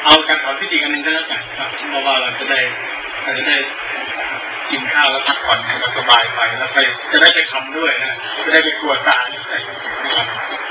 เอาการถอนพิธีกันนึงก็แล้วกันครับเพราะว่าเราจะได้กินข้าวแล้วพักผ่อนให้สบายไปแล้วไปจะได้ไปทำด้วยนะจะได้ไปกลัวตาด้วยนะครับ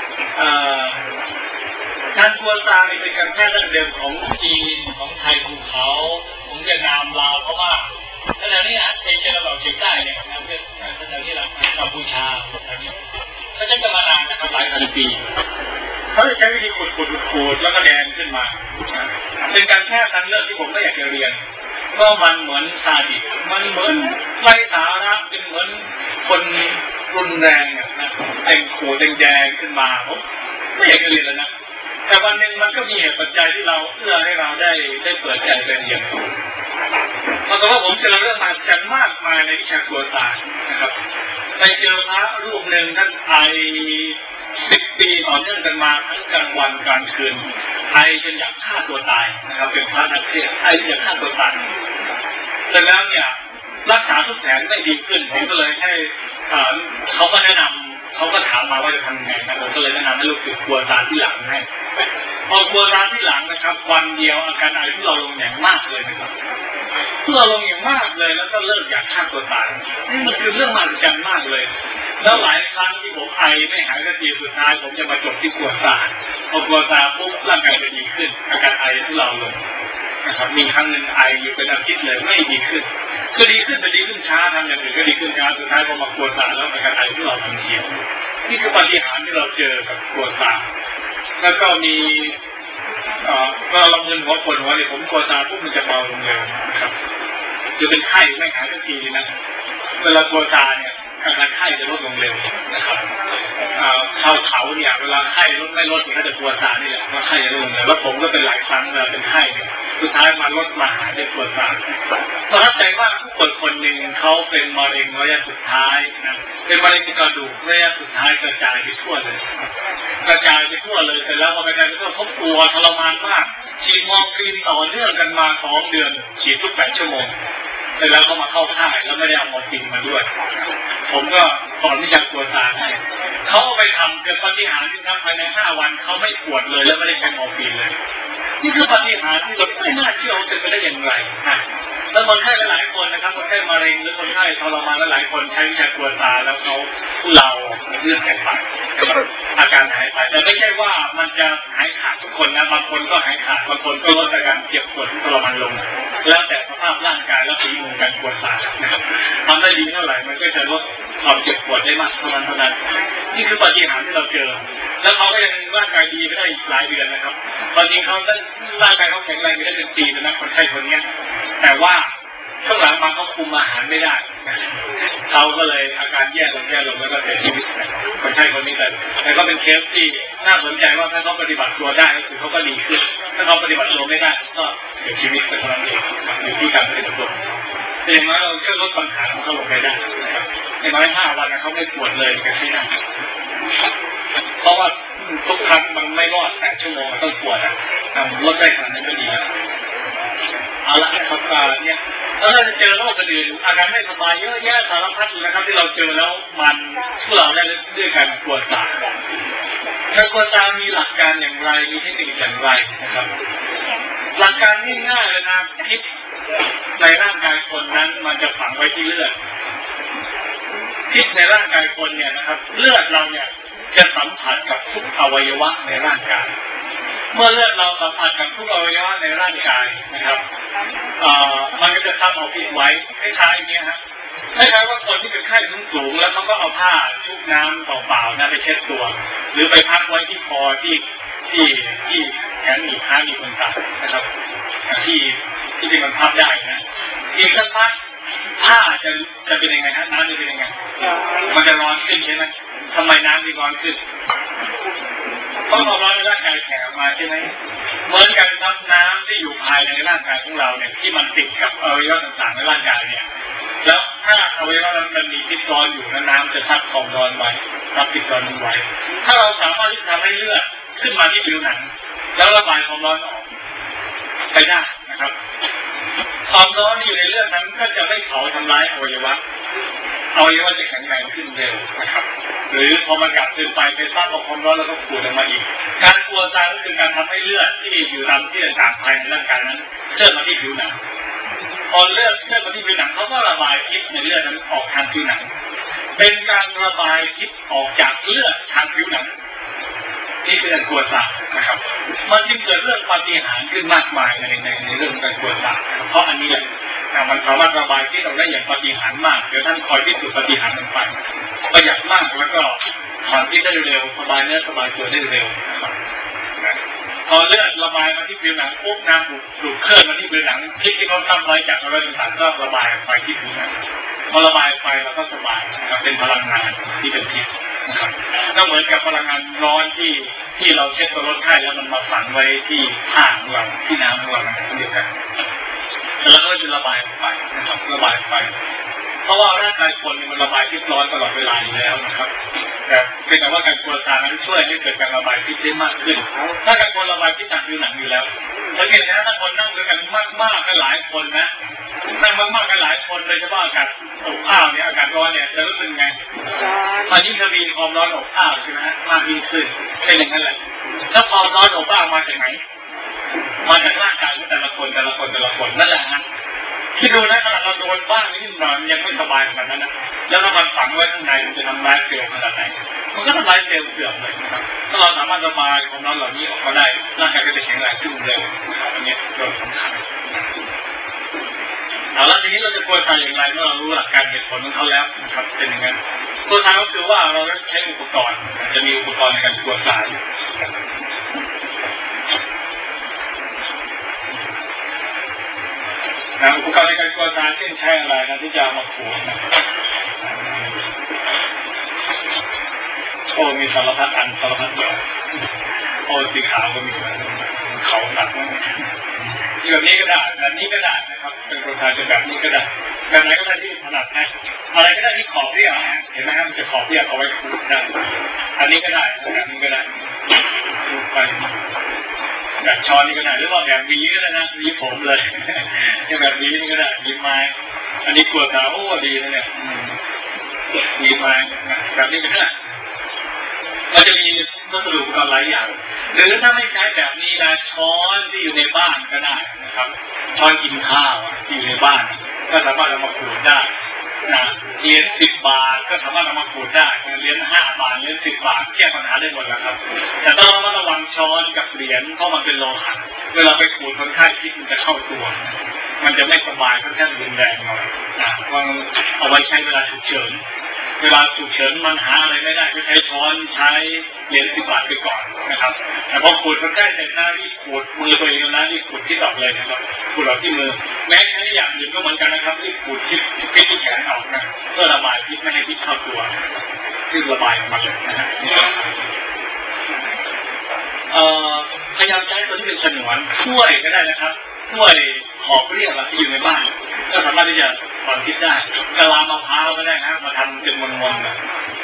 การกลัวตาเป็นการแพทย์ดั้งเดิมของจีนของไทยภูเขาของเวียดนามลาวเพราะว่าขณะนี้เอเชียตะวันออกเฉียงใต้เนี่ยนะเรื่องขณะนี้เรากัมพูชาเขาจะมานานนะครับหลายพันปีเขาจะใช้วิธีขูดแล้วก็แดงขึ้นมาเป็นการแพทย์ทางเลือกที่ผมไม่อยากจะเรียนก็มันเหมือนซาดิสมันเหมือนไร้สาระเป็นเหมือนคนรุนแรงนะแต่งขูดแดงขึ้นมาผมไม่อยากจะเรียนแล้วนะแต่วันหนึ่งมันก็มีเหตุปัจจัยที่เราเอื้อให้เราได้เปิดใจไปเรียนเพราะว่าผมเจอเรื่องมหัศจรรย์มากมายในวิชากลัวตายนะครับไปเจอพระรูปหนึ่งท่านไอ10 ปีต่อเนื่องกันมาทั้งกลางวันกลางคืนไอจนอยากฆ่าตัวตายนะครับเป็นพระนักเทศไอจนอยากฆ่าตัวตายแต่แล้วเนี่ยรักษาทุกแผลไม่ดีขึ้นผมก็เลยให้เขาก็แนะนำเขาก็ถามมาว่าจะทำยังไงนะผมก็เลยแนะนำให้ลูกศิษย์กลัวตาที่หลังให้พอกลัวตาที่หลังนะครับวันเดียวอาการไอทุเราลงอย่างมากเลยนะครับทุเราลงอย่างมากเลยแล้วก็เลิกอยากฆ่าตัวตายนี่มันคือเรื่องมหัศจรรย์มากเลยแล้วหลายครั้งที่ผมไอไม่หายสักทีสุดท้ายผมจะมาจบที่กลัวตาพอกลัวตาปุ๊บร่างกายจะดีขึ้นอาการไอทุเราลงนะครับมีครั้งหนึ่งไออยู่เป็นอาทิตย์เลยไม่ดีขึ้นก็ดีขึ้นแต่ดีขึ้นช้าทำอย่างอื่นก็ดีขึ้นช้าสุดท้ายพอมากลัวตาแล้วอาการไอทุเราทันทีนี่คือปาฏิหาริย์ที่เราเจอกับกลัวตาแล้วก็มีก็ลำเงินหัวปวดหัวเนี่ยผมกลัวตาปุ๊บมันจะเบาลงเร็วนะครับจะเป็นไข้ไม่หายสักทีนะเวลากลัวตาเนี่ยอาการไข้จะลดลงเร็วนะครับชาวเขาเนี่ยเวลาไข้ลดไม่ลดเนี่ยเขาจะกลัวตานี่แหละว่าไข้จะลดลงเร็วแล้วผมก็เป็นหลายครั้งเวลาเป็นไข้เนี่ยสุดท้ายมาลดมาหายได้กลัวตาประทับใจว่าผู้คนหนึ่งเขาเป็นมะเร็งระยะสุดท้ายนะเป็นมะเร็งกระดูกระยะสุดท้ายกระจายไปทั่วเลยกระจายไปทั่วเลยแต่แล้วพอกระจายไปทั่วเขาปวดทรมานมากฉีดมอร์ฟีนต่อเนื่องกันมา2 เดือนฉีดทุก8 ชั่วโมงเสร็จแล้วเขามาเข้าค่ายแล้วไม่ได้เอามอร์ฟีนมาด้วยผมก็สอนวิชากลัวตาให้เขาไปทำเกิดปาฏิหาริย์ที่ทำภายใน5 วันเขาไม่ปวดเลยแล้วไม่ได้ใช้มอร์ฟีนเลยนี่คือปาฏิหาริย์ที่เราไม่น่าเชื่อว่าจะเป็นได้อย่างไรนะแล้วคนไข้หลายคนนะครับคนไข้มะเร็งหรือคนไข้ทรมานหลายคนใช้วิชากลัวตาแล้วเขาเราเรื่องหายไปอาการหายไปแต่ไม่ใช่ว่ามันจะหายขาดทุกคนนะบางคนก็หายขาดบางคนก็ลดอาการเจ็บปวดทรมานลงแล้วแต่สภาพร่างกายและฝีมือการกลัวตาทำได้ดีเท่าไหร่มันก็จะลดความเจ็บปวดได้มากเท่านั้นนี่คือปาฏิหาริย์ที่เราเจอแล้วเขาก็ยังร่างกายดีไม่ได้อีกหลายเดือนนะครับตอนนี้เขาร่างกายเขาแข็งแรงไม่ได้เป็นปีแล้วนะคนไข้คนนี้แต่ว่าช่วงหลังมาเขาคุมอาหารไม่ได้เขาก็เลยอาการแย่ลงแล้วก็เสียชีวิตคนไข้คนนี้แต่ก็เป็นเคสที่น่าสนใจว่าถ้าเขาปฏิบัติตัวได้ก็คือเขาก็ดีขึ้นถ้าเขาปฏิบัติตัวไม่ได้ก็เสียชีวิตไปเท่านั้นเองอยู่ที่การปฏิบัติตัวแต่อย่างน้อยเราช่วยลดปัญหาของเขาลงไปได้นะครับในน้อย5 วันเขาไม่ปวดเลยกันที่นั่นเพราะว่าทุกครั้งมันไม่รอด8 ชั่วโมงมันต้องปวดลดได้ขนาดนั้นก็ดีเอาละครับเนี่ยแล้วเราจะเจอโรคอื่นอาการไม่สบายเยอะแยะสารพัดเลยนะครับที่เราเจอแล้วมันพวกเราได้ด้วยการกลัวตาการกลัวตามีหลักการอย่างไรมีเทคนิคอย่างไรนะครับหลักการง่ายๆเลยนะพิษในร่างกายคนนั้นมันจะฝังไว้ที่เลือดพิษในร่างกายคนเนี่ยนะครับเลือดเราเนี่ยจะสัมผัสกับทุกอวัยวะในร่างกายเมื่อเลือดเราสัมผัสกับทุกอวัยวะในร่างกายนะครับมันก็จะทำเอาพิษไว้คล้ายๆอย่างนี้ฮะคล้ายๆว่าคนที่เป็นไข้สูงแล้วเขาก็เอาผ้าชุบน้ำเปล่าๆนะไปเช็ดตัวหรือไปพักไว้ที่คอที่แขนหนีบขาหนีบต่างๆนะครับที่มันพับได้นะอีกสักพักผ้าจะเป็นยังไงฮะน้ำจะเป็นยังไงมันจะร้อนขึ้นใช่ไหมทำไมน้ำมีร้อนขึ้นเพราะความร้อนในร่างกายแผ่ออกมาใช่ไหมเหมือนกันครับน้ำที่อยู่ภายในร่างกายของเราเนี่ยที่มันติดกับอวัยวะต่างๆในร่างกายเนี่ยแล้วถ้าอวัยวะมันมีพิษร้อนอยู่นั้นน้ำจะพักความร้อนไว้รับพิษร้อนไว้ถ้าเราสามารถที่จะทำให้เลือดขึ้นมาที่ผิวหนังแล้วระบายความร้อนออกไปได้นะครับความร้อนที่อยู่ในเลือดนั้นก็จะไม่เผาทำลายอวัยวะเอาอย่างว่าจะแข็งแรงขึ้นเร็วนะครับหรือพอมันกัดขึ้นไปสร้างความร้อนแล้วก็ขูดออกมาอีกการกลัวตายก็คือการทำให้เลือดที่อยู่ตามที่ต่างๆภายในร่างกายนั้นเคลื่อนมาที่ผิวหนังพอเลือดเคลื่อนมาที่ผิวหนังเขาก็ระบายพิษในเลือดนั้นออกทางผิวหนังเป็นการระบายพิษออกจากเลือดทางผิวหนังนี่คือการกลัวตายนะครับมันจึงเกิดเรื่องปาฏิหาริย์ขึ้นมากมายในเรื่องการกลัวตายเพราะอันนี้มันสามารถระบายพิษออกได้อย่างปาฏิหาริย์มากเดี๋ยวท่านคอยพิสูจน์ปาฏิหาริย์มันไปประหยัดมากแล้วก็ถอนพิษได้เร็วสบายเนื้อสบายตัวได้เร็วพอเลือดระบายมาที่ผิวหนังปุ๊บน้ำดูดเคลื่อนมาที่ผิวหนังพิษที่เขาทำไว้จากอะไรต่างๆก็ระบายไปที่ผิวหนังพอระบายไปเราก็สบายนะครับเป็นพลังงานที่เป็นพิษนะครับก็เหมือนกับพลังงานร้อนที่เราเช็ดตัวรถไข้แล้วมันมาฝังไว้ที่ผ้าของเราที่น้ำของเราเดียวกันแล้วก็จะระบายไปนะครับระบายไปเพราะว่าร่างกายคนมันระบายพิษร้อนตลอดเวลาอยู่แล้วนะครับแต่เป็นแต่ว่าการกลัวตายนั้นช่วยให้เกิดการระบายพิษได้มากขึ้นถ้าการคนระบายพิษทางผิวหนังอยู่แล้วสังเกตนะถ้าคนนั่งด้วยกันมากๆกันหลายคนนะนั่งมากๆกันหลายคนโดยเฉพาะอากาศอบอ้าวเนี่ยอากาศร้อนเนี่ยจะรู้สึกไงมันยิ่งทวีความร้อนอบอ้าวใช่ไหมมากยิ่งขึ้นเป็นอย่างนั้นแหละถ้าความร้อนอบอ้าวมาจากไหนมาจากร่างกายของแต่ละคนนั่นแหละฮะที่ดูนะขนาดเราโดนบ้างนิดหน่อยยังไม่สบายขนาดนั้นนะแล้วถ้ามันฝังไว้ข้างในมันจะทำร้ายเซลล์ขนาดไหนมันก็ทำร้ายเซลล์เสื่อมเลยนะครับถ้าเราสามารถระบายความร้อนเหล่านี้ออกมาได้ร่างกายก็จะแข็งแรงขึ้นเร็วนะครับอันนี้โดยสำคัญเอาละทีนี้เราจะกลัวตายอย่างไรเมื่อเรารู้หลักการเหตุผลของเขาแล้วนะครับเป็นอย่างนั้นกลัวตายก็คือว่าเราใช้อุปกรณ์จะมีอุปกรณ์ในการกลัวตายอุปกรณ์ในการกลัวตายเช่นใช้อะไรนะที่จะมาขูดโอ้มีสารพัดอันสารพัดแบบโอ้สีขาวก็มีเขาหนักนะแบบนี้ก็ได้แบบนี้ก็ได้นะครับเป็นกลัวตายแบบนี้ก็ได้แบบไหนก็ได้ที่ถนัดนะอะไรก็ได้ที่ขอบเรียบเห็นไหมครับมันจะขอบเรียบเอาไว้ขูดได้อันนี้ก็ได้แบบนี้ก็ได้ไปแบบช้อนนี่ก็ได้หรือว่าแบบวีก็ได้นะวีผมเลยแบบวีนี่ก็ได้วีไม้อันนี้กลัวตาโอ้ดีนะเนี่ยวีไม้แบบนี้ก็ได้มันจะมีวัสดุอุปกรณ์หลายอย่างหรือถ้าไม่ใช้แบบนี้นะช้อนที่อยู่ในบ้านก็ได้นะครับช้อนกินข้าวที่อยู่ในบ้านก็สามารถเอามาขูดได้เหรียญ10 บาทก็สามารถเอามาขูดได้เหรียญ5 บาทเหรียญ10 บาทแก้ปัญหาได้หมดแล้วครับแต่ต้องระวังช้อนกับเหรียญเพราะมันเป็นโลหะเวลาไปขูดคนไข้พิษมันจะเข้าตัวมันจะไม่สบายค่อนข้างรุนแรงหน่อยวางเอาไว้ใช้เวลาฉุกเฉินมันหาอะไรไม่ได้ก็ใช้ช้อนใช้เหรียญ10 บาทไปก่อนนะครับแต่พอขูดคนไข้เสร็จนะรีบขูดมือตัวเองนะรีบขูดที่ดอกเลยนะครับขูดออกที่มือแม้ใช้อย่างอื่นก็เหมือนกันนะครับรีบขูดพิษที่แขนออกนะเพื่อระบายพิษไม่ให้พิษเข้าตัวที่ระบายออกมาเลยนะฮะพยายามใช้ตัวที่เป็นฉนวนถ้วยก็ได้นะครับถ้วยขอบเรียบที่อยู่ในบ้านก็สามารถที่จะถอนพิษได้กะลามะพร้าวก็ได้นะมาทำเป็นมนๆนะ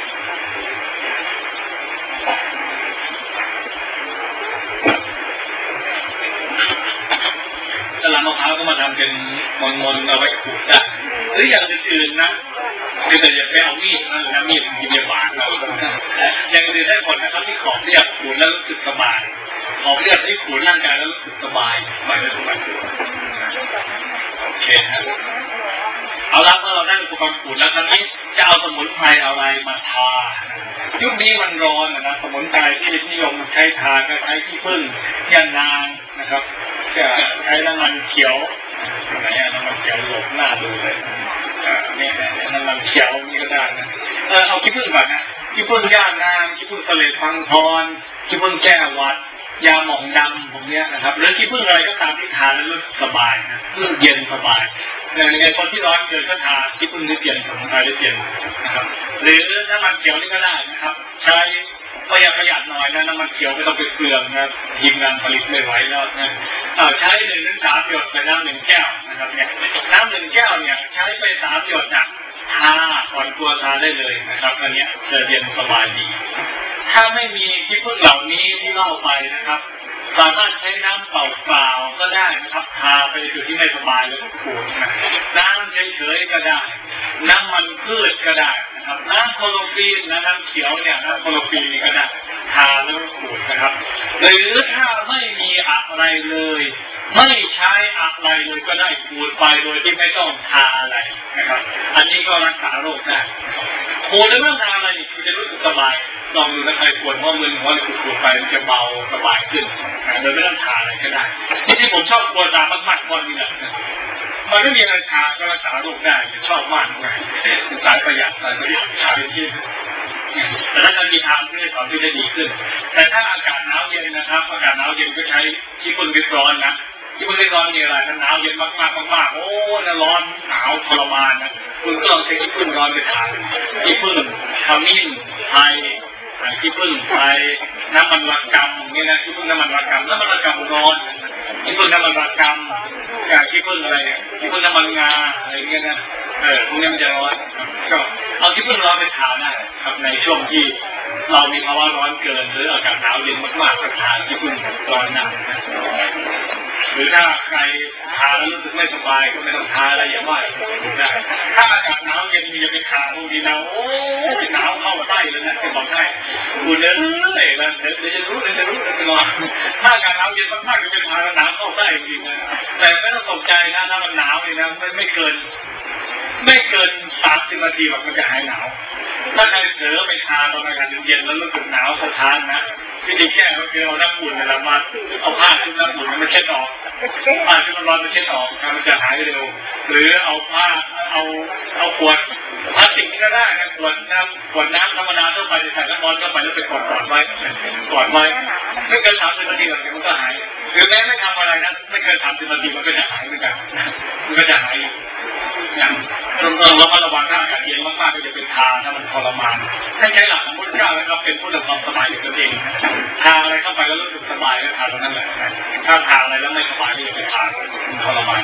กะลามะพร้าวก็มาทำเป็นมนๆเอาไว้ขูดได้หรืออย่างอื่นๆนะแต่อย่าไปเอามีดนะมีดมีเยาบาดเราอย่างอื่นได้ผลนะครับที่ขอบเรียบขูดแล้วรู้สึกสบายขอบเรียบที่ขูดร่างกายแล้วรู้สึกสบายไม่ได้สบายโอเคครับเอาละเมื่อเราได้อุปกรณ์ขูดแล้วตอนนี้จะเอาสมุนไพรอะไรมาทายุคนี้มันร้อนนะสมุนไพรที่นิยมใช้ทาก็ใช้ขี้ผึ้งยางนางนะครับใช้น้ำมันเขียวไหนน้ำมันเขียวหลบหน้าดูเลยเนี่ยน้ำมันเขียวนี่ก็ได้นะเอาขี้ผึ้งก่อนนะขี้ผึ้งย่างนางขี้ผึ้งทะเลพังทอนขี้ผึ้งแก้หวัดยาหมองดำพวกนี้นะครับหรือขี้ผึ้งอะไรก็ตามที่ทานแล้วรู้สึกสบายนะเย็นสบายในคนที่ร้อนเกินก็ทาขี้ผึ้งหรือเปลี่ยนสมุนไพรหรือเปลี่ยนนะครับหรือน้ำมันเขียวนี่ก็ได้นะครับใช้ประหยัดหน่อยนะน้ำมันเขียวไม่ต้องไปเปลืองนะทีมงานผลิตไม่ไหวแล้วนะใช้1-3 หยดในน้ำ1 แก้วนะครับเนี่ยน้ำ1 แก้วเนี่ยใช้ไป3 หยดนะทาก่อนตัวทาได้เลยนะครับอันนี้จะเย็นสบายดีถ้าไม่มีขี้ผึ้งเหล่านี้ที่เล่าไปนะครับสามารถใช้น้ำเปล่าๆก็ได้นะครับทาไปในจุดที่ไม่สบายแล้วก็ขูดนะน้ำเฉยๆก็ได้น้ำมันพืชก็ได้นะครับน้ำโคโลฟีนนะน้ำเขียวเนี่ยน้ำโคโลฟีนนี่ก็ได้ทาแล้วก็ขูดนะครับหรือถ้าไม่มีอะไรเลยไม่ใช้อะไรเลยก็ได้ขูดไปโดยที่ไม่ต้องทาอะไรนะครับอันนี้ก็รักษาโรคได้ขูดแล้วไม่ต้องทาอะไรคุณจะรู้สึกสบายลองดูนะใครปวดหัวมึนหัวเลยขูดไปมันจะเบาสบายขึ้นโดยไม่ต้องทาอะไรก็ได้ที่ผมชอบปวดตามากๆวันนี้แหละมันไม่มีอะไรทาก็รักษาโรคได้ชอบมากเลยสายประหยัดทาที่แต่ถ้าการมีทางที่จะสอนที่จะดีขึ้นแต่ถ้าอากาศหนาวเย็นนะครับอากาศหนาวเย็นก็ใช้ที่คุณวิร้อนนะที่คุณวิร้อนนี่อะไรหนาวเย็นมากโอ้น่าร้อนหนาวทรมานนะคุณก็ลองใช้ที่พึ่งร้อนไปทานที่พึ่งขมิ้นไทยที่พึ่งไทยน้ำมันระกำนี่นะที่พึ่งน้ำมันระกำร้อนที่พึ่งน้ำมันระกำที่พึ่งอะไรที่พึ่งน้ำมันงาอะไรเงี้ยนะพวกนี้มันจะร้อนก็เอาที่พึ่งร้อนไปทานได้ครับในช่วงที่เรามีภาวะร้อนเกินหรืออากาศหนาวเย็นมากๆก็ทานที่พึ่งร้อนนะหรือถ้าใครทานแล้วรู้สึกไม่สบายก็ไม่ต้องทานอะไรอย่างว่าได้ถ้าอากาศหนาวเย็นมีจะไปทานพวกนี้นะโอ้หนาวเข้าใต้เลยนะจะบอกให้คุณเดี๋ยวจะรู้จะรอถ้าอากาศหนาวเย็นมากๆจะไปทานแล้วหนาวเข้าใต้จริงๆนะแต่ไม่ต้องตกใจนะถ้ามันหนาวเลยนะไม่เกิน30 นาทีแบบมันจะหายหนาวถ้าใครเผลอไปทานตอนอากาศเย็นแล้วรู้สึกหนาวก็ทานนะวิธีแก้ก็คือเอาน้ำอุ่นเนี่ยมาเอาผ้าชุบน้ำอุ่นมันเช็ดออกผ้าชุบน้ำร้อนมันเช็ดออกมันจะหายเร็วหรือเอาผ้าเอาขวดพลาสติกก็ได้นะขวดน้ำธรรมดาทั่วไปใส่น้ำร้อนเข้าไปแล้วไปกอดไว้ไม่เกิน30 นาทีหรอกมันก็หายหรือแม้ไม่ทำอะไรนะไม่เกิน30 นาทีมันก็จะหายเหมือนกันมันก็จะหายอย่างเราระวังถ้าอากาศเย็นมากๆก็จะเป็นทาถ้ามันทรมานให้ใช้หลักของพุทธเจ้าแล้วก็เป็นผู้ดำรงสบายอยู่ตัวเองทาอะไรเข้าไปแล้วรู้สึกสบายก็ทาตรงนั้นแหละถ้าทาอะไรแล้วไม่สบายก็จะเป็นทาทรมาน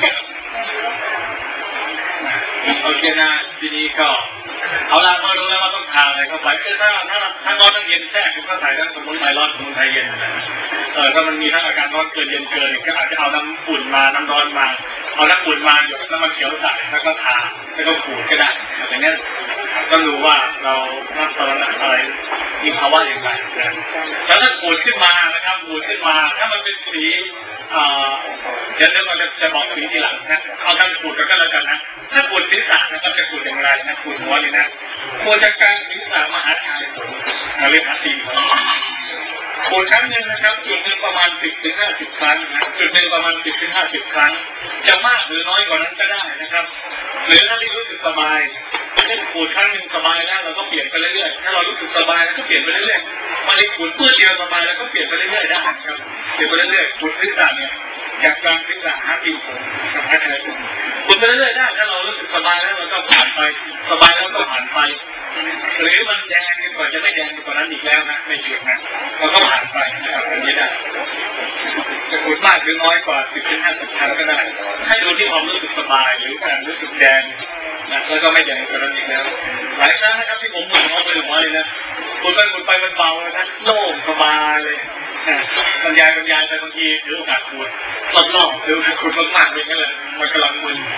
โอเคนะทีนี้ก็เอาละมารู้แล้วว่าต้องทาอะไรเข้าไปคือถ้าร้อนทั้งเย็นแทรกก็ใส่ทั้งสมุนไพรร้อนสมุนไพรเย็นถ้ามันมีทั้งอาการร้อนเกินเย็นเกินก็อาจจะเอาน้ำอุ่นมาน้ำร้อนมาเอาน้ำอุ่นมาหยดน้ำมันเขียวใส่แล้วก็ทาแล้วก็ขูดก็ได้อย่างนี้ต้องรู้ว่าเราลักษณะอะไรมีภาวะอย่างไรแล้วถ้าขูดขึ้นมานะครับขูดขึ้นมาถ้ามันเป็นสีเดี๋ยวเราจะบอกสีทีหลังนะเอาการขูดก็แล้วกันนะถ้าขูดศีรษะนะครับจะขูดอย่างไรนะขูดหัวเลยนะขูดจากกลางศีรษะมาหาชายเราเรียกหาตีนขูดครั้งหนึ่งนะครับจุดหนึ่งประมาณ10-50 ครั้งนะจุดหนึ่งประมาณ10-50 ครั้งจะมากหรือน้อยกว่านั้นก็ได้นะครับหรือถ้ารู้สึกสบายขูดครั้งหนึ่งสบายแล้วเราก็เปลี่ยนไปเรื่อยๆถ้าเรารู้สึกสบายแล้วก็เปลี่ยนไปเรื่อยๆมาเลยขูดเพื่อเดียวสบายแล้วก็เปลี่ยนไปเรื่อยๆได้ครับเปลี่ยนไปเรื่อยๆขูดศีรษะเนี่ยจากกลางศีรษะหาตีนกับแค่ไหนขูดไปเรื่อยๆได้ถ้าเรารู้สึกสบายแล้วเราก็ผ่านไปสบายแล้วก็ผ่านไปหรือมันแดงกว่าจะไม่แดงกว่านั้นอีกแล้วนะไม่หยุดนะเราก็ผ่านไปนะครับอันนี้ได้จะขูดมากหรือน้อยกว่า10-50 ครั้งก็ได้ให้ดูที่ความรู้สึกสบายหรือการรู้สึกแดงนะแล้วก็ไม่แดงกว่านั้นอีกแล้วหลายครั้งนะครับที่ผมหมุนเอาไปหัวเลยนะขูดไปมันเบาเลยนะโล่งสบายเลยบรรยายไปบางทีถือโอกาสขูดรอบๆถือขูดมากๆเลยนั่นแหละมันกำลังมึน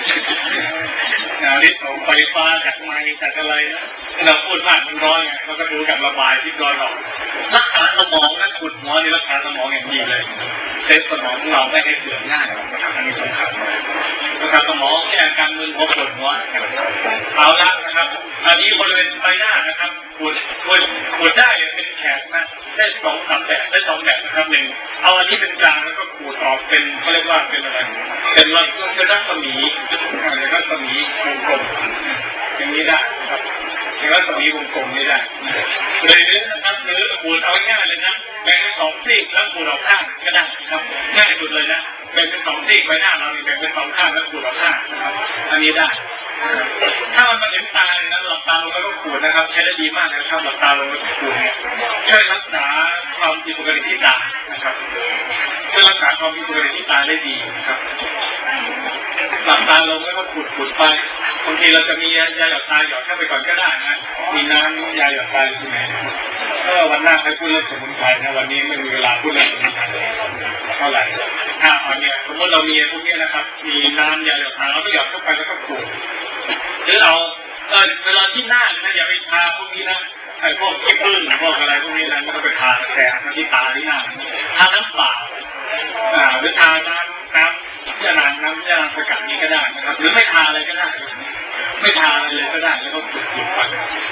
ฤทธิ์ของไฟฟ้าจากไม้จากอะไรนะเราพูดมากมันร้อนไงเราก็ดูกับระบายที่ร้อนออกรักษาสมองนะขุดหัวนี่รักษาสมองอย่างดีเลยเซตสมองของเราไม่ให้เสื่อมง่ายอันนี้สำคัญรักษาสมองแก้การมึนหัวปวดหัวเอาละนะครับอันนี้บริเวณใบหน้านะครับขุดได้เป็นแขกนะได้2-3 แบบได้2 แบบนะครับหนึ่งเอาอันนี้เป็นกลางแล้วก็ขูดออกเป็นเขาเรียกว่าเป็นอะไรเป็นรัศมีวงกลมอย่างนี้ได้ครับอย่างรัศมีวงกลมนี้ได้เลยนะครับหรือขูดเอาง่ายเลยนะแบ่งเป็น2 ซีกแล้วขูดออกข้างก็ได้ครับง่ายสุดเลยนะแบ่งเป็น2 ซีกใบหน้าเราแบ่งเป็น2 ข้างแล้วขูดออกข้างอันนี้ได้ถ้ามันมาถึงตาเนี่ยนะหลับตาลงแล้วก็ขูดนะครับใช้ได้ดีมากนะครับหลับตาลงแล้วขูดเนี่ยช่วยรักษาความผิดปกติที่ตานะครับช่วยรักษาความผิดปกติที่ตาได้ดีนะครับหลับตตาลงแล้วก็ขุดไปบางทีเราจะมียาหยอดตาหยอดเข้าไปก่อนก็ได้นะมีน้ำยาหยอดตาที่ไหนวันหน้าใครพูดเรื่องสมุนไพรนะวันนี้ไม่มีเวลาพูดเรื่องสมุนไพรเท่าไหร่เนี่ยสมมติเรามีพวกนี้นะครับมีน้ำยาหยอดตาเราก็หยอดเข้าไปแล้วก็ขูดหรือเอาเวลาที่หน้านะอย่าไปทาพวกนี้นะไอ้พวกขี้ผึ้งพวกอะไรพวกนี้นะมันก็ไปทาแต่ที่ตาที่หน้าทาน้ำเปล่าหรือทาน้ำยานางน้ำยาสกัดนี้ก็ได้นะครับหรือไม่ทาอะไรก็ได้ไม่ทาอะไรเลยก็ได้แล้วก็ขุดไป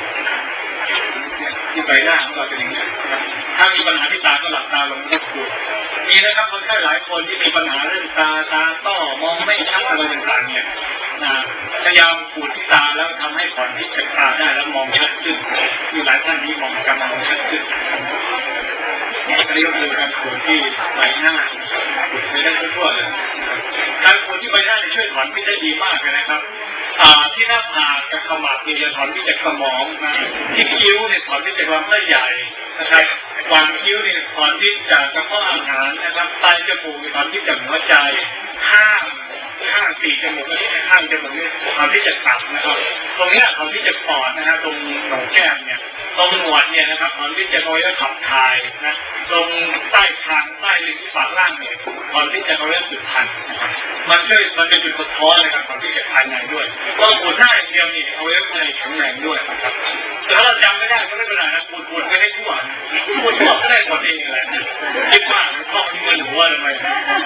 ที่ใบหน้าของเราเป็นอย่างนี้ถ้ามีปัญหาที่ตาก็หลับตาลงแล้วขุดมีนะครับคนไข้หลายคนที่มีปัญหาเรื่องตาต้อมองไม่ชัดอะไรต่างๆเนี่ยพยายามขูดที่ตาแล้วทำให้ผ่อนที่จากตาได้แล้วมองชัดขึ้นมีหลายท่านที่มองกำลังชัดขึ้นอันนี้ก็คือการขูดที่ใบหน้าขูดไม่ได้ทั่วเลยการขูดที่ใบหน้าช่วยถอนพิษได้ดีมากเลยนะครับที่หน้าผากกับขมับเนี่ยจะถอนพิษจากสมองนะที่คิ้วเนี่ยถอนพิษจากลำไส้ใหญ่นะครับวางคิ้วเนี่ยถอนพิษจากกระเพาะอาหารนะครับปลายจมูกถอนพิษจากหัวใจข้างสี่จมูกนี่ข้างจมูกนี่ถอนพิษจากตับนะครับตรงนี้ถอนพิษจากปอดนะฮะตรงหนองแก้มเนี่ยตรงหนวดเนี่ยนะครับถอนพิษจากอวัยวะขับถ่ายนะตรงใต้คางใต้ลิ้นฝักล่างเนี่ยถอนพิษจากอวัยวะสืบพันธุ์มันเป็นจุดสะท้อนเลยครับถอนพิษจากภายในด้วยก็ขูดหน้าอย่างเดียวนี่อวัยวะภายในแข็งแรงด้วยครับแต่ถ้าเราจำไม่ได้ก็ไม่เป็นไรนะขูดไม่ให้ทั่วก็ได้หมดเองแหละคิดว่าท่องที่มันหัวทำไม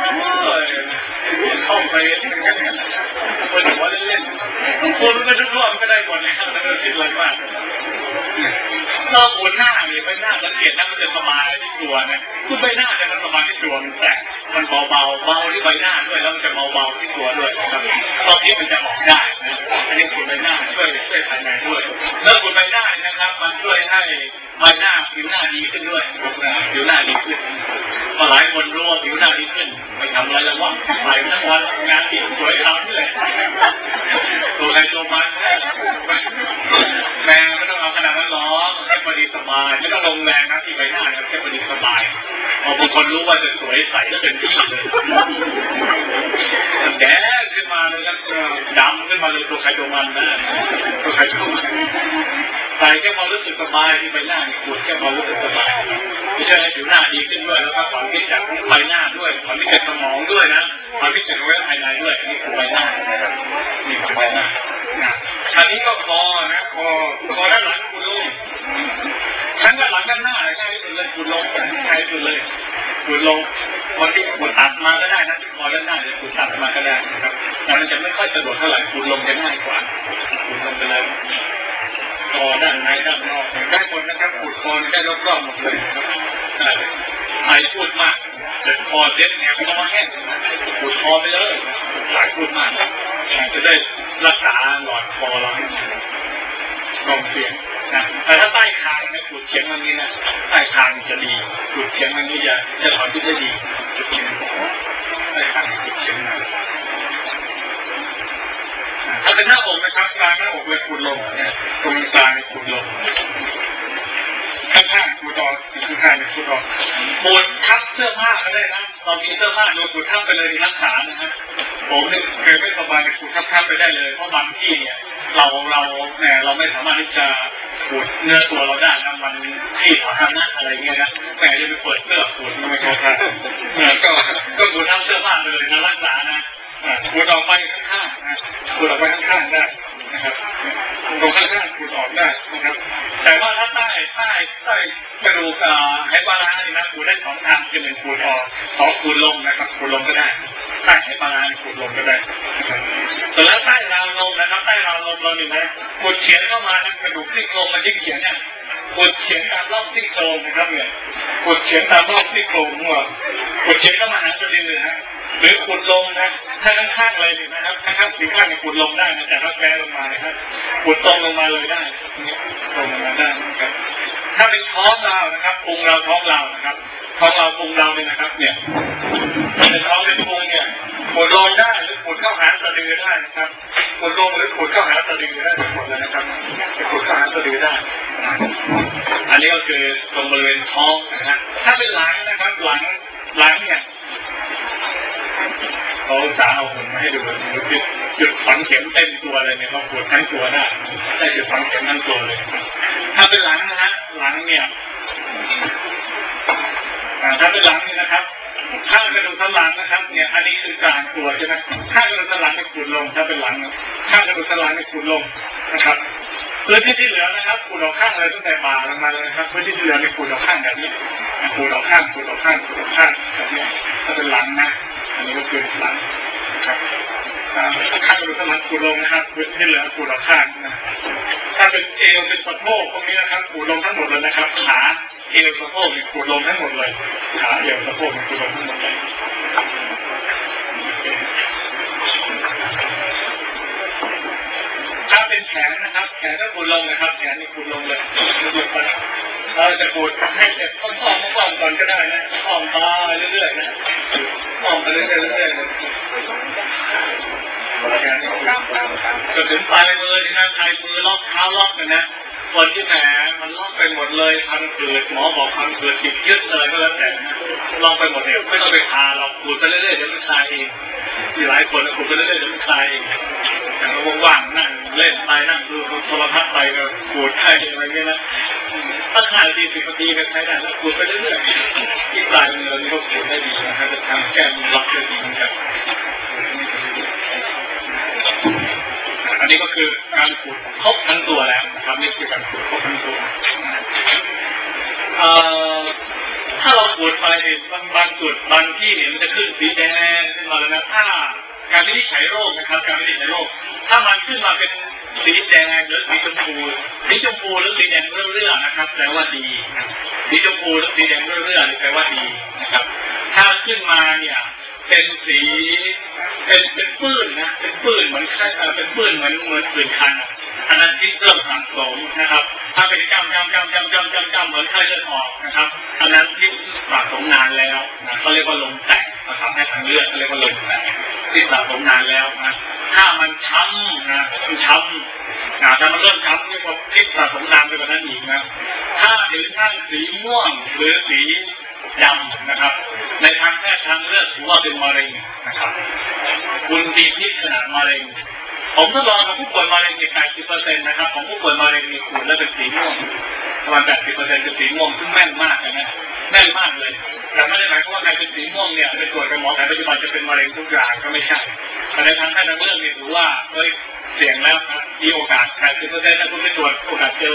ท่องไปคนหัวเล่นๆคนไม่ทั่วก็ได้หมดเลยครับแล้วก็คิดอะไรมากเราขูดหน้านี่ใบหน้าสังเกตนะมันจะสบายที่ตัวนะคือใบหน้าเนี่ยมันสบายที่ตัวแต่มันเบาที่ใบหน้าด้วยแล้วมันจะเบาที่ตัวด้วยครับตอนนี้มันจะออกได้นะอันนี้ขูดใบหน้าช่วยภายในด้วยแล้วขูดใบหน้านะครับมันช่วยให้ใบหน้าผิวหน้าดีขึ้นด้วยผิวหน้าดีขึ้นพอหลายคนรู้ว่าผิวหน้าดีขึ้นไปทำอะไรแล้ววะไปทั้งวันงานที่สวยเอาที่แหละตัวใครตัวมันแม่ไม่ต้องเอาขนาดนั้นหรอกแค่พอดีสบายไม่ต้องลงแรงนะที่ใบหน้าแค่พอดีสบายพอบางคนรู้ว่าจะสวยใสแล้วเป็นที่เลยแดงขึ้นมาเลยแล้วดำขึ้นมาเลยตัวใครตัวมันนะตัวใครตัวมันใส่แค่พอรู้สึกสบายที่ใบหน้าขูดแค่พอรู้สึกสบายที่จะให้ผิวหน้าดีขึ้นด้วยแล้วก็ถอนพิษจากใบหน้าด้วยถอนพิษจากสมองด้วยนะถอนพิษจากอวัยวะภายในด้วยนี่คือใบหน้านี่คือใบหน้าอันนี้ก็คอนะคอด้านหลังคุณลุงทั้งด้านหลังด้านหน้าง่ายที่สุดเลยคุณลงง่ายที่สุดเลยคุณลงคนที่คุณตัดมาก็ได้นะที่คอด้านหน้าเนี่ยคุณตัดมาก็ได้นะครับแต่มันจะไม่ค่อยสะดวกเท่าไหร่คุณลงจะง่ายกว่าคุณลงไปเลยคอด้านในด้านนอกได้หมดนะครับขูดคอได้รอบๆหมดเลยครับใครพูดมากเด็ดคอเด็ดแหนคอแห้งขูดคอไปเลยหลายพูดมากจะได้รักษาหลอดคอเราให้กองเสียงนะแต่ถ้าใต้คางเนี่ยขูดเฉียงมันนี้นะใต้คางจะดีขูดเฉียงมันนี้จะถอนพิษได้ดีใต้คางขูดเฉียงนะถ้าเป็นหน้าอกนะครับกลางหน้าอกเลยขูดลงเนี่ยตรงกลางเนี่ยขูดลงข้างๆขูดออกข้างๆขูดออกขูดทับเสื้อผ้าก็ได้นะเรามีเสื้อผ้าโดนขูดทับไปเลยรักษานะฮะผมเนี่ยเคยไม่สบายขูดทับไปได้เลยเพราะบางที่เนี่ยเราไม่สามารถที่จะขูดเนื้อตัวเราได้นะมันที่สาธารณะอะไรเงี้ยนะแต่จะไปเปิดเสื้อขูดไม่ใช่ครับก็ขูดทับเสื้อผ้าเลยนะรักษานะขูดออกไปข้างๆนะขูดออกไปข้างๆได้นะครับตรงข้างๆขูดออกได้นะครับแต่ว่าถ้าใต้กระดูกไหปลาร้านี่นะขูดได้สองทางคือหนึ่งขูดออกสองขูดลงนะครับขูดลงก็ได้ใต้ไหปลาร้าขูดลงก็ได้ส่วนแล้วใต้ราวนมนะครับใต้ราวนมเราเนี่ยนะขูดเฉียงเข้ามานะกระดูกซี่โครงมันยิ่งเฉียงเนี่ยขูดเฉียงตามรอบซี่โครงนะครับเนี่ยขูดเฉียงตามรอบซี่โครงหัวขูดเฉียงเข้ามาหาสะดือนะหรือขุดลงนะถ้าข้างๆเลยนะครับข้างๆสีข้างเนี่ยขุดลงได้นะแต่ถ้าแฝงลงมานะครับขุดตรงลงมาเลยได้ตรงลงมาได้นะครับถ้าเป็นท้องเรานะครับพุงเราท้องเรานะครับท้องเราพุงเราเนี่ยนะครับเนี่ยเป็นท้องเป็นพุงเนี่ยขุดลงได้หรือขุดเข้าหาสะดือได้นะครับขุดลงหรือขุดเข้าหาสะดือได้ทั้งหมดเลยนะครับจะขุดเข้าหาสะดือได้อันนี้ก็คือตรงบริเวณท้องนะฮะถ้าเป็นหลังนะครับหลังเนี่ยเขาสาวเอาผมมาให้ดูดูสิจุดฝังเข็มเต็มตัวเลยเนี่ยเราปวดทั้งตัวได้จุดฝังเข็มทั้งตัวเลยถ้าเป็นหลังนะฮะหลังเนี่ยถ้าเป็นหลังนี่นะครับข้างกระดูกสันหลังนะครับเนี่ยอันนี้คือกลางตัวใช่ไหมข้างกระดูกสันหลังจะขูดลงถ้าเป็นหลังข้างกระดูกสันหลังจะขูดลงนะครับพื้นที่ที่เหลือนะครับขูดออกข้างเลยตั้งแต่บ่าลงมาเลยนะครับพื้นที่ที่เหลือในขูดออกข้างแบบนี้ขูดออกข้างขูดออกข้างขูดออกข้างแบบนี้ถ้าเป็นหลังนะอันนี้ก็คือหลังครับข้างกระดูกสันหลังขูดลงนะครับพื้นที่เหลือขูดออกข้างนะถ้าเป็นเอวเป็นสะโพกพวกนี้นะครับขูดลงทั้งหมดเลยนะครับขาเอวสะโพกขูดลงทั้งหมดเลยขาเอวสะโพกขูดลงทั้งหมดเลยถ้าเป็นแขนนะครับแขนก็ขูดลงนะครับแขนนี่ขูดลงเลยเราจะขูดให้เสร็จอ้อมก่อนก็ได้นะอ้อมไปเรื่อยๆนะอ้อมไปเรื่อยๆจนถึงปลายมือที่นั่นปลายมือล็อกเท้าล็อกกันนะคนที่แหมมันล็อกไปหมดเลยพังเกิดหมอบอกพังเกิดติดยึดเลยก็แล้วแต่ล็อกไปหมดเนี่ยไม่ต้องไปพาเราขูดไปเรื่อยๆเดี๋ยวมันคลายเองที่หลายคนขูดไปเรื่อยๆเดี๋ยวมันคลายเองแต่เราว่างๆนั่งเล่นไปนั่งดูโทรทัศน์ไปก็ขูดไปอะไรเงี้ยนะถ้าขายดี10 นาทีก็ใช้ได้แล้วขูดไปเรื่อยๆที่ปลายมือนี่ก็ขูดได้ดีนะครับจะทำแก้มล็อกได้ดีเหมือนกันอันนี้ก็คือการขูดครบทั้งตัวแล้วนะครับนี่คือการขูดครบทั้งตัวถ้าเราขูดไปบางจุดบางที่เนี่ยมันจะขึ้นสีแดงขึ้นมาแล้วนะถ้าการวินิจฉัยโรคนะครับการวินิจฉัยโรคถ้ามันขึ้นมาเป็นสีแดงหรือสีชมพูหรือสีแดงเรื่อยๆนะครับแปลว่าดีสีชมพูหรือสีแดงเรื่อยๆแปลว่าดีนะครับถ้าขึ้นมาเนี่ยเป็นสีเป็นปื้นนะเป็นปื้นเหมือนเป็นปื้นเหมือนปื้นคันอันนั้นที่เริ่มสะสมนะครับถ้าเป็นจำเหมือนไข้เลือดออกนะครับอันนั้นที่สะสมนานแล้วนะเขาเรียกว่าลมแตกนะครับให้ทางเลือดเขาเรียกว่าลมแตกที่สะสมนานแล้วนะถ้ามันช้ำนะมันช้ำถ้ามันเริ่มช้ำนี่ก็พิษสะสมนานไปกว่านั้นอีกนะถ้าถึงขั้นสีม่วงหรือสีดำนะครับในทางแพทย์ทางเลือดถือว่าเป็นมะเร็งนะครับคุณมีพิษขนาดมะเร็งผมทดลองกับผู้ป่วยมะเร็ง80%นะครับของผู้ป่วยมะเร็งมีขูดแล้วเป็นสีม่วงประมาณ80%เป็นสีม่วงซึ่งแม่นมากนะแม่นมากเลยแต่ไม่ได้หมายความว่าใครเป็นสีม่วงเนี่ยไปตรวจกับหมอแผนปัจจุบันจะเป็นมะเร็งทุกอย่างก็ไม่ใช่แต่ในทางแพทย์ทางเลือดนี่ถือว่าเสี่ยงแล้วนะมีโอกาส 80% ถ้าคุณไม่ตรวจโอกาสเจอ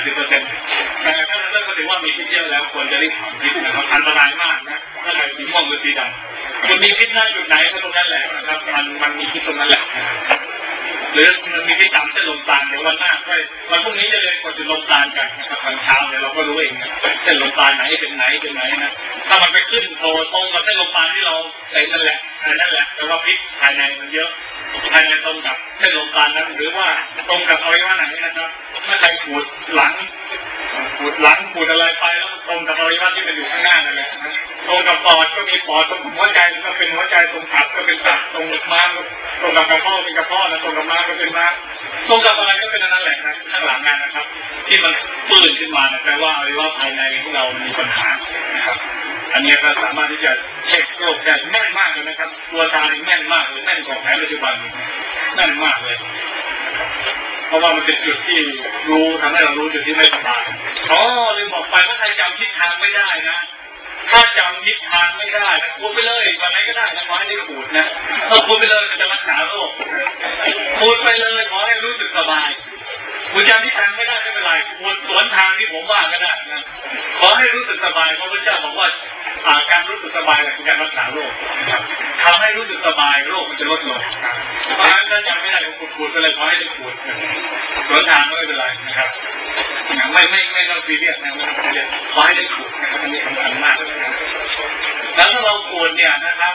80% แต่ถ้าเราก็ถือว่ามีพิษเยอะแล้วควรจะรีบถอนพิษนะครับอันตรายมากนะถ้าใครสีม่วงหรือสีดำคุณมีพิษหน้าจุดไหนก็ตรงนั้นแหละนะครับมันมีพิษตรงนั้นแหละหรือมันมีพิษต่ำเส้นลมปราณเดี๋ยววันหน้าวันพรุ่งนี้จะเรียนกดจุดลมปราณกันนะครับตอนเช้าเนี่ยเราก็รู้เองนะเส้นลมปราณไหนเป็นไหนนะถ้ามันไปขึ้นโตตรงกับเส้นลมปราณที่เราใส่นั่นแหละแต่ว่าพิษภายในมันเยอะภายในตรงกับเส้นลมปราณนั้นหรือว่าตรงกับอวัยวะไหนนะครับถ้าใครขูดหลังขูดอะไรไปแล้วตรงกับอวัยวะที่มันอยู่ข้างหน้านั่นแหละตรงกับปอดก็มีปอดตรงหัวใจก็เป็นหัวใจตรงตับก็เป็นตับตรงม้ามตรงกับกระเพาะเป็นกระเพาะนะตรงกับม้ามก็เป็นม้ามตรงกับอะไรก็เป็นนั่นแหละนะข้างหลังนั่นนะครับที่มันปื้นขึ้นมาแปลว่าอวัยวะภายในของเรามีปัญหานะครับอันนี้ก็สามารถที่จะเช็คโรคได้แม่นมากเลยนะครับตัวตานี่แม่นมากเลยแม่นกว่าแผนปัจจุบันแม่นมากเลยเพราะว่ามันเป็นจุดที่รู้ทำให้เรารู้จุดที่ไม่สบายลืมบอกไปว่าใครจำทิศทางไม่ได้นะถ้าจำทิศทางไม่ได้ขูดไปเลยวันไหนก็ได้นะขอให้ได้ขูดนะขูดไปเลยมันจะรักษาโรคขูดไปเลยขอให้รู้สึกสบายคุณจำทิศทางไม่ได้ไม่เป็นไรขูดสวนทางที่ผมว่าก็ได้นะขอให้รู้สึกสบายเพราะพระเจ้าบอกว่าการรู้สึกสบายคือการรักษาโรคนะครับทำให้รู้สึกสบายโรคมันจะลดลงเพราะฉะนั้นถ้าจำไม่ได้ผมขูดไปเลยขอให้ได้ขูดสวนทางก็ไม่เป็นไรนะครับไม่ต้องซีเรียสนะไม่ต้องซีเรียสขอให้ได้ขูดนะครับอันนี้สำคัญมากแล้วถ้าเราขูดเนี่ยนะครับ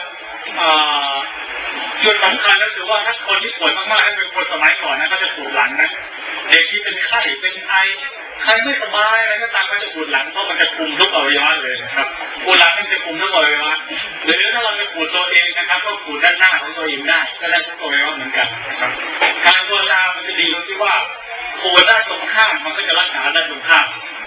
จุดสำคัญก็คือว่าถ้าคนที่ป่วยมากๆให้เป็นคนสมัยก่อนนะเขาจะขูดหลังนะเด็กที่เป็นไข้เป็นไอใครไม่สบายอะไรก็ตามก็จะขูดหลังเพราะมันจะคุมทุกอวัยวะเลยนะครับขูดหลังมันจะคุมทุกอวัยวะหรือถ้าเราจะขูดตัวเองนะครับก็ขูดด้านหน้าของตัวเองได้ก็ได้ทุกอวัยวะเหมือนกันนะครับการตัวตามันจะดีตรงที่ว่าขูดด้านตรงข้ามมันก็จะรักษาด้านตรงข้าม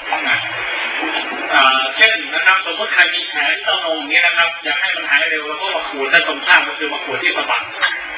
เช่นนะครับสมมติใครมีแผลที่เต้านมนี้นะครับอยากให้มันหายเร็วแล้วก็มาขูดด้านตรงข้ามก็คือมาขูดที่สะบัก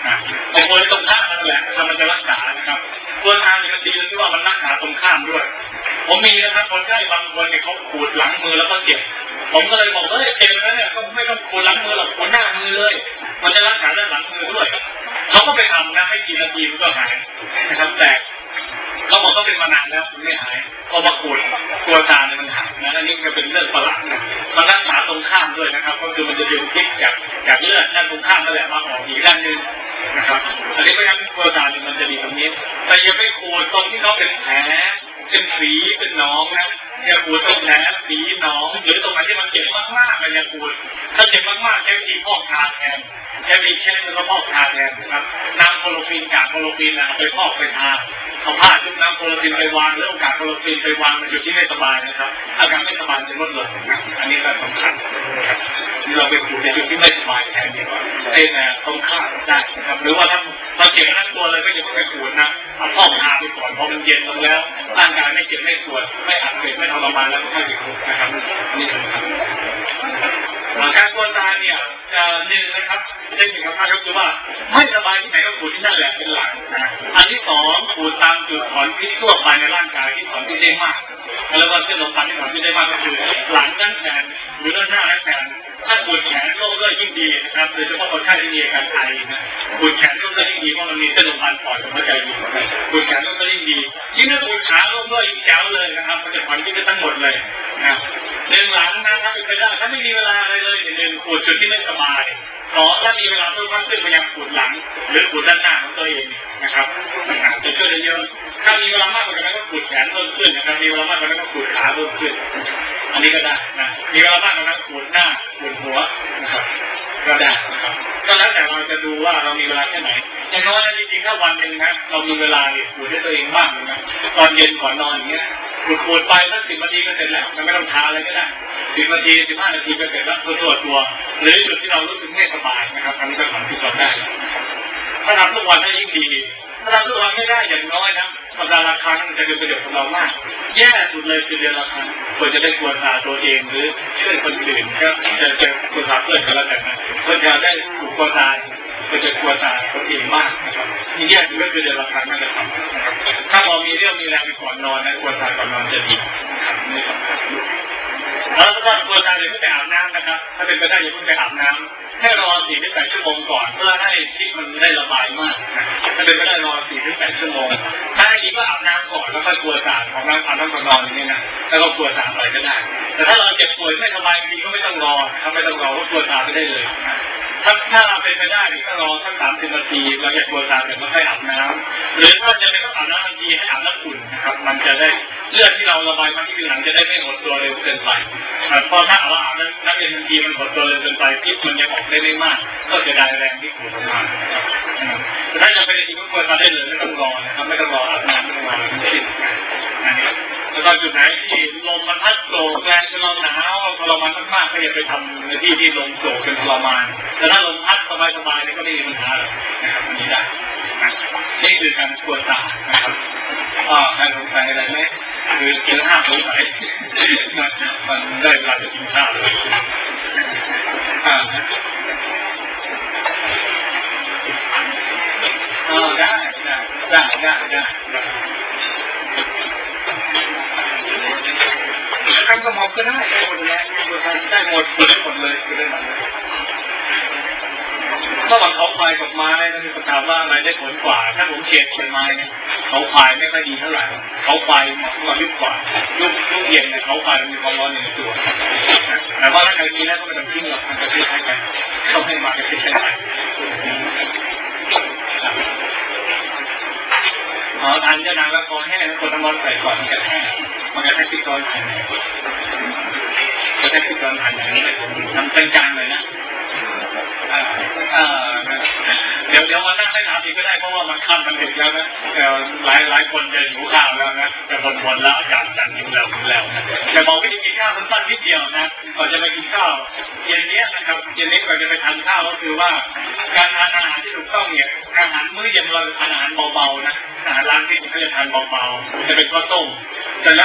บางคนตรงข้ามนั่นแหละมันจะรักษานะครับตัวทางเนี่ยมันดีตรงที่ว่ามันรักษาตรงข้ามด้วยผมมีนะครับคนไข้บางคนเนี่ยเขาขูดหลังมือแล้วก็เจ็บผมก็เลยบอกเจ็บแล้วเนี่ยก็ไม่ต้องขูดหลังมือหรอกขูดหน้ามือเลยมันจะรักษาด้านหลังมือด้วยเขาก็ไปทำนะไม่กี่นาทีมันก็หายนะครับแต่เขาบอกเขาเป็นมานานแล้วไม่หายพอมาขูดตัวตาเนี่ยมันหายนะอันนี้ก็เป็นเรื่องประหลาดนะมันรักษาตรงข้ามด้วยนะครับก็คือมันจะดึงพิษจากเลือดด้านตรงข้ามนั่นแหละมาออกอีกด้านนึงนะครับอันนี้เพราะฉะนั้นตัวตาเนี่ยมันจะดีตรงนี้แต่อย่าไปขูดตรงที่เขาเป็นแผลเป็นฝีเป็นหนองนะอย่าขูดตรงแผลฝีหนองหรือตรงไหนที่มันเจ็บมากๆอย่าขูดถ้าเจ็บมากๆใช้วิธีพอกทาแทนแค่มีแค่แล้วก็พอกทาแทนนะครับน้ำโคโลฟีนกากโคโลฟีนไปพอกไปทาเอาผ้าชุบน้ำโคโลฟีนไปวางแล้วกากโคโลฟีนไปวางในจุดที่ไม่สบายนะครับอาการไม่สบายจะลดลงนะอันนี้ก็สำคัญนะครับเราไปขูดในจุดที่ไม่สบายแทนดีกว่าตรงข้ามได้นะครับหรือว่าถ้าเจ็บทั้งตัวเลยก็อย่าเพิ่งไปขูดนะเอาพอกทาไปก่อนพอมันเย็นลงแล้วร่างกายไม่เจ็บไม่ปวดไม่อักเสบไม่ทรมานแล้วก็ค่อยไปขูดนะครับนี่สำคัญการกวนตาเนี่ยหนึ่งนะครับเทคนิคของท่านก็คือว่าไม่สบายที่ไหนก็ขูดที่นั่นแหละเป็นหลักนะอันที่สองขูดตามจุดถอนพิษทั่วไปในร่างกายที่ถอนพิษได้มากแล้วก็เส้นลมพันที่ถอนพิษได้มากก็คือหลังด้านแขนหรือด้านหน้าและแขนถ้าขูดแขนก็ยิ่งดีนะครับโดยเฉพาะคนไข้ที่มีอาการไอนะขูดแขนก็ยิ่งดีเพราะมันมีเส้นลมพันปอดกับหัวใจอยู่ขูดแขนก็ยิ่งดียิ่งถ้าขูดขาก็ยิ่งแจ๋วเลยนะครับมันจะถอนพิษได้ทั้งหมดเลยนะหนึ่งหลังนะครับเป็นไปได้ถ้าไม่มีเวลาอะไรเลยหนึ่งขูดจุดที่ไม่สบายสองถ้ามีเวลาเพิ่มมากขึ้นพยายามขูดหลังหรือขูดด้านหน้าของตัวเองนะครับจะช่วยได้เยอะถ้ามีเวลามากกว่านั้นก็ขูดแขนเพิ่มขึ้นนะครับมีเวลามากกว่านั้นก็ขูดขาเพิ่มขึ้นอันนี้ก็ได้นะมีเวลามากกว่านั้นขูดหน้าขูดหัวนะครับก็ได้นะครับก็แล้วแต่เราจะดูว่าเรามีเวลาแค่ไหนอย่างน้อยจริงๆถ้าวันหนึ่งนะเรามีเวลาเนี่ยขูดให้ตัวเองบ้างนะตอนเย็นก่อนนอนอย่างเงี้ยขูดไปสัก10 นาทีก็เสร็จแล้วไม่ต้องทาอะไรก็ได้10 นาที15 นาทีก็เสร็จแล้วตัวหรือจุดที่เรารู้สึกไม่สบายนะครับอันนี้ก็ทำที่เราได้ถ้าทำทุกวันได้ยิ่งดีถ้าทำทุกวันไม่ได้อย่างน้อยนะสัปดาห์ละครั้งจะเป็นประโยชน์กับเรามากแย่สุดเลยคือเดือนละครั้งควรจะได้กวนตาตัวเองหรือช่วยคนอื่นก็จะกวนตาเพื่อนก็แล้วกันนะเพื่อจะได้ถูกกวนตาก็จะกวนตาตัวเองมากนะครับนี่แย่สุดก็คือเดือนละครั้งนั่นแหละครับถ้าพอมีเรื่องมีแรงไปก่อนนอนนะกวนตาก่อนนอนจะดีนะครับนี่สำคัญแล้วก็ตัวตาอย่าเพิ่งไปอาบน้ำนะครับถ้าเป็นไปได้อย่าเพิ่งไปอาบน้ำให้รอ4-8 ชั่วโมงก่อนเพื่อให้พิษมันได้ระบายมากถ้าเป็นไปได้รอ4-8 ชั่วโมงถ้าให้ดีก็อาบน้ำก่อนแล้วค่อยกลัวสารของน้ำอาบน้ำก่อนนอนอย่างนี้นะแล้วก็กลัวสารอะไรก็ได้แต่ถ้าเราเจ็บป่วยไม่สบายจริงก็ไม่ต้องรอครับไม่ต้องรอก็กลัวสารไปได้เลยถ้าเราเป็นไปได้ก็รอสัก30 นาทีเราจะกลัวสารเดี๋ยวมันค่อยอาบน้ำหรือถ้าจะไม่ต้องอาบน้ำทันทีให้อาบน้ำอุ่นนะครับมันจะได้เลือดที่เราระบายมาที่ผิวหนังจะได้ไม่หดตัวเร็วเกินไปเพราะถ้าเราอาบน้ำเย็นทันทีมันหดตัวเร็วเกินไปพิษมันยังออกได้ไม่มากก็จะได้แรงที่ขูดออกมาแต่ถ้าจะไปจริงก็ควรมาได้เลยไม่ต้องรอนะครับไม่ต้องรออาบน้ำไม่ต้องรอทั้งสิ้นอันนี้แล้วก็จุดไหนที่ลมมันพัดโกรกแรงจนเราหนาวทรมานมากๆก็อย่าไปทำในที่ลมโกรกเป็นทรมานแต่ถ้าลมพัดสบายๆก็ไม่มีปัญหาเลยนะครับอันนี้ได้นี่คือการกวนตานะครับใครสงสัยอะไรไหมคือกิน5 มื้อไปมันได้เวลาจะกินข้าวเลยได้ใครก็มองก็ได้หมดแล้วได้หมดเลยเมื่อวันเขาควายกับไม้ก็คือถามว่าอะไรได้ผลกว่าถ้าผมเฉียดเป็นไม้เนี่ยเขาควายไม่ค่อยดีเท่าไหร่เขาควายเหมาะกับยุบกว่ายุบเย็นเนี่ยเขาควายมีความร้อนในตัวแต่ว่าถ้าใครมีแล้วก็ไม่ต้องทิ้งหรอกมันจะทิ้งให้กันเขาให้มาจะทิ้งให้ไปทานเยอะนานแล้วคอแห้งแล้วคนน้ำร้อนใส่ก่อนมันจะแห้งมันจะแห้งที่ก้อนภายในก็แห้งที่ก้อนภายในนี่ทำเป็นกลางเลยนะเดี๋ยววันนั้นให้ถามอีกก็ได้เพราะว่ามันค่ำมันดึกแล้วนะหลายคนจะหิวข้าวแล้วนะจะบ่นแล้วอาการจันหิวแล้วนะแต่บอกวิธีกินข้าวสั้นๆนิดเดียวนะก่อนจะไปกินข้าวเย็นนี้นะครับเย็นนี้ก่อนจะไปทานข้าวก็คือว่าการทานอาหารที่ถูกต้องเนี่ยอาหารมื้อเย็นเราทานอาหารเบาๆนะอาหารร้านที่เขาจะทานเบาๆจะเป็นข้าวต้มแต่แล้วเนี่ย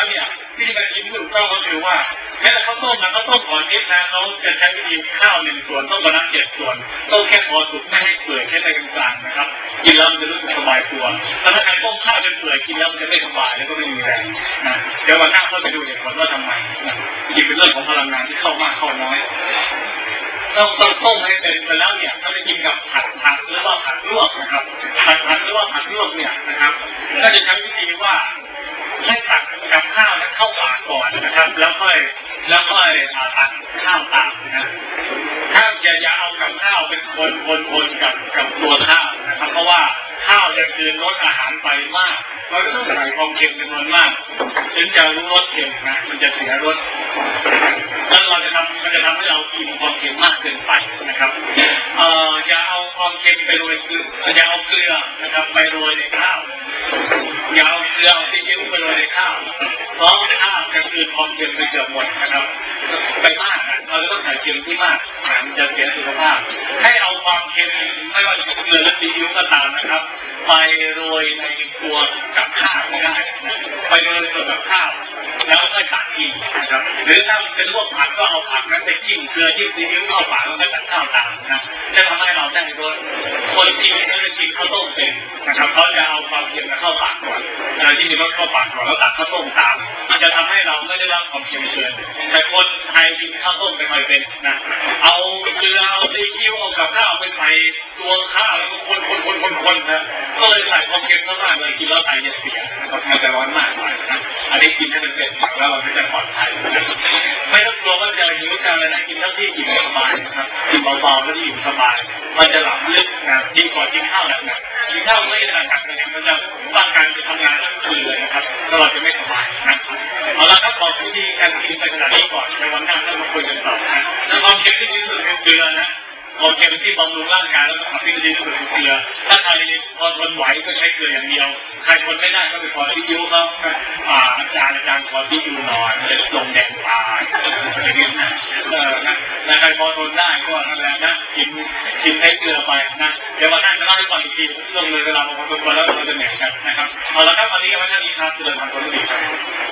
วิธีการกินที่ถูกต้องก็คือว่าแม้แต่ข้าวต้มนะข้าวต้มก่อนนิดนะเขาจะใช้วิธีข้าว1 ส่วนต้มกับน้ำ7 ส่วนต้มแค่พอสุกไม่ให้เปื่อยแค่ในกลางๆนะครับกินแล้วมันจะรู้สึกสบายตัวแต่ถ้าใครต้มข้าวจนเปื่อยกินแล้วมันจะไม่สบายแล้วก็ไม่มีแรงนะเดี๋ยววันหน้าเราไปดูเหตุผลว่าทำไมนะจริงเป็นเรื่องของพลังงานที่เข้ามากเข้าน้อยต้องต้มให้เป็นไปแล้วเนี่ยถ้าไปกินกับผัดหรือว่าผัดลวกนะครับผัดหรือว่าผัดลวกเนี่ยนะครับก็จะใช้วิธีว่าให้ตักกับข้าวเข้าปากก่อนนะครับแล้วค่อยตักข้าวตามนะถ้าอย่าเอากับข้าวเป็นคนกับตัวข้าวนะครับเพราะว่าข้าวจะคืนรสอาหารไปมากเราก็ต้องใส่ความเค็มจำนวนมากถึงจะรู้รสเค็มนะมันจะเสียรสแล้วมันจะทำให้เรากินความเค็มมากเกินไปนะครับอย่าเอาความเค็มไปโรยเกลืออย่าเอาเกลือนะครับไปโรยในข้าวอย่าเอาเกลือเอาซีอิ๊วไปโรยในข้าวเพราะข้าวจะคืนความเค็มไปเกือบหมดนะครับไปมากเราจะต้องใส่เค็มที่มากมันจะเสียสุขภาพให้เอาความเค็มไม่ว่าจะเป็นเกลือหรือซีอิ๊วก็ตามนะครับไปโรยในตัวกับข้าวก็ได้ไปโรยตัวกับข้าวแล้วก็ตักกินนะครับหรือถ้าเป็นพวกผักก็เอาผักนั้นไปจิ้มเกลือจิ้มซีอิ๊วเข้าปากแล้วก็ตักข้าวตามนะจะทำให้เราได้รสคนจีนเขาจะกินข้าวต้มเป็นนะครับเขาจะเอาความเค็มเข้าปากก่อนที่มีรสเข้าปากก่อนแล้วตักข้าวต้มตามจะทำให้เราไม่ได้รับความเค็มเกินแต่คนไทยกินข้าวต้มไม่ค่อยเป็นนะเอาเกลือเอาซีอิ๊วเอากับข้าวไปใส่ตัวข้าวแล้วก็คนนะก็เลยใส่ความเค็มเข้ามาเลยกินแล้วไตจะเสียนะครับมันจะร้อนมากหน่อยนะอันนี้กินให้มันเป็นแล้วเราจะปลอดภัยไม่ต้องกลัวว่าจะหิวจะอะไรนะกินเท่าที่อิ่มสบายนะครับกินเบาๆแล้วอิ่มสบายมันจะหลับลึกนะดีกว่ากินข้าวหนักๆกินข้าวไม่หนักๆเนี่ยมันจะร่างกายจะทำงานทั้งคืนเลยนะครับแล้วเราจะไม่สบายนะเอาละครับบอกวิธีการกินไปขนาดนี้ก่อนในวันหน้าเรามาคุยกันต่อนะแล้วความเค็มที่ดีที่สุดคือเกลือนะความเค็มที่บำรุงร่างกายแล้วก็ทำให้ดีที่สุดคือเกลือถ้าใครพอทนไหวก็ใช้เกลืออย่างเดียวใครทนไม่ได้ก็ไปขอซีอิ๊วเขาอาจารย์ขอซีอิ๊วหน่อยมันจะลงแดงตายอย่างนี้นะนะใครพอทนได้ก็นั่นแหละนะกินให้เกลือไปนะเดี๋ยววันหน้าจะเล่าให้ฟังอีกทีเรื่องเลยเวลาบางคนทนแล้วเราจะเหนื่อยกันนะครับเอาละครับวันนี้ก็วันนี้ครับเจริญพรคนดีครับ